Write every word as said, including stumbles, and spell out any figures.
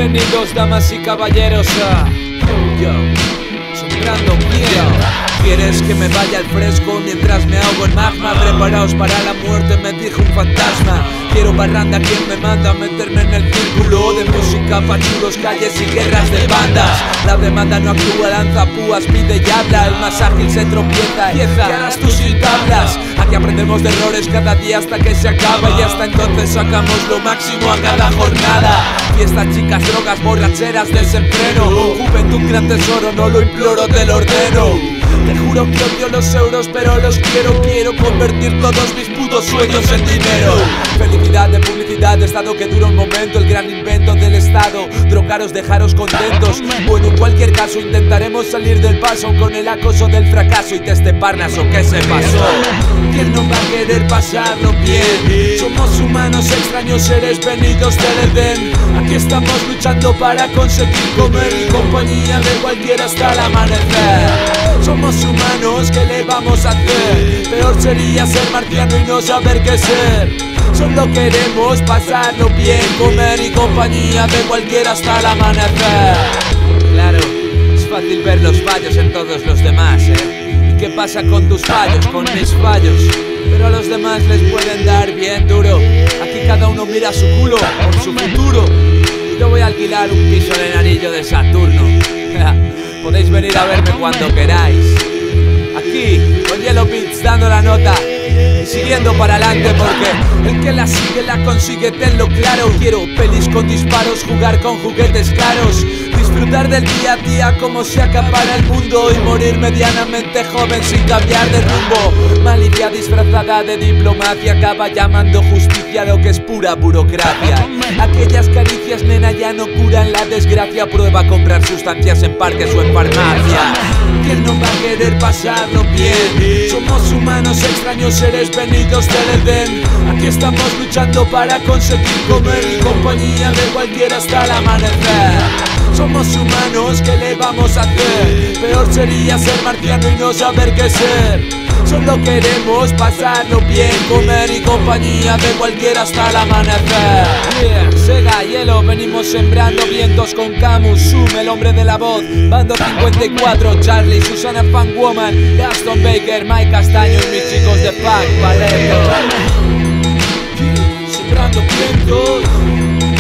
Bienvenidos damas y caballeros a Yo, Sembrando Bien. ¿Quieres que me vaya al fresco mientras me ahogo en magma? Preparaos para la muerte, me dijo un fantasma. Quiero barranda, quien me manda a meterme en el círculo de música, pachulos, calles y guerras de bandas. La demanda no actúa, lanza púas, pide y habla. El más ágil se tropieza, ¿qué harás tú sin tablas? Aquí aprendemos de errores cada día hasta que se acaba, y hasta entonces sacamos lo máximo a cada jornada. Fiestas, chicas, drogas, borracheras, desenfreno. Juventud, gran tesoro, no lo imploro, te lo ordeno. Te juro que odio los euros, pero los quiero. Quiero convertir todos mis putos sueños en dinero. Felicidad de publicidad, de estado que dura un momento. El gran invento del estado, drogaros, dejaros contentos. Bueno, en cualquier caso intentaremos salir del paso con el acoso del fracaso y desteparlas o qué se pasó. ¿Quién no va a querer pasarlo bien? Somos humanos, extraños seres venidos del Edén. Aquí estamos luchando para conseguir comer y compañía de cualquiera hasta el amanecer. Somos humanos, ¿qué le vamos a hacer? Peor sería ser marciano y no saber qué ser. Solo queremos pasarlo bien, comer y compañía de cualquiera hasta el amanecer. Claro, es fácil ver los fallos en todos los demás, ¿eh? ¿Y qué pasa con tus fallos, con mis fallos? Pero a los demás les pueden dar bien duro. Aquí cada uno mira su culo por su futuro. Yo voy a alquilar un piso en el anillo de Saturno. Podéis venir a verme cuando queráis. Aquí, con Yellow Beats dando la nota y siguiendo para adelante, porque el que la sigue la consigue, tenlo claro. Quiero pelis con disparos, jugar con juguetes caros, disfrutar del día a día como si acabara el mundo y morir medianamente joven sin cambiar de rumbo. Malicia disfrazada de diplomacia acaba llamando justicia lo que es pura burocracia. Aquellas caricias, nena, ya no curan la desgracia. Prueba a comprar sustancias en parques o en farmacia. ¿Quién no va a querer pasarlo bien? Somos humanos, extraños seres venidos del Edén. Aquí estamos luchando para conseguir comer y compañía de cualquiera hasta el amanecer. Somos humanos, ¿qué le vamos a hacer? Peor sería ser marciano y no saber qué ser. Solo queremos pasarlo bien, comer y compañía de cualquiera hasta el amanecer. Yeah, Sega, Hielo, venimos sembrando vientos con Camus, Zoom, el hombre de la voz, Bando cincuenta y cuatro, Charlie, Susana Fanwoman, Gaston Baker, Mike Castaño y mis chicos de Pac, Palermo. Sembrando vientos.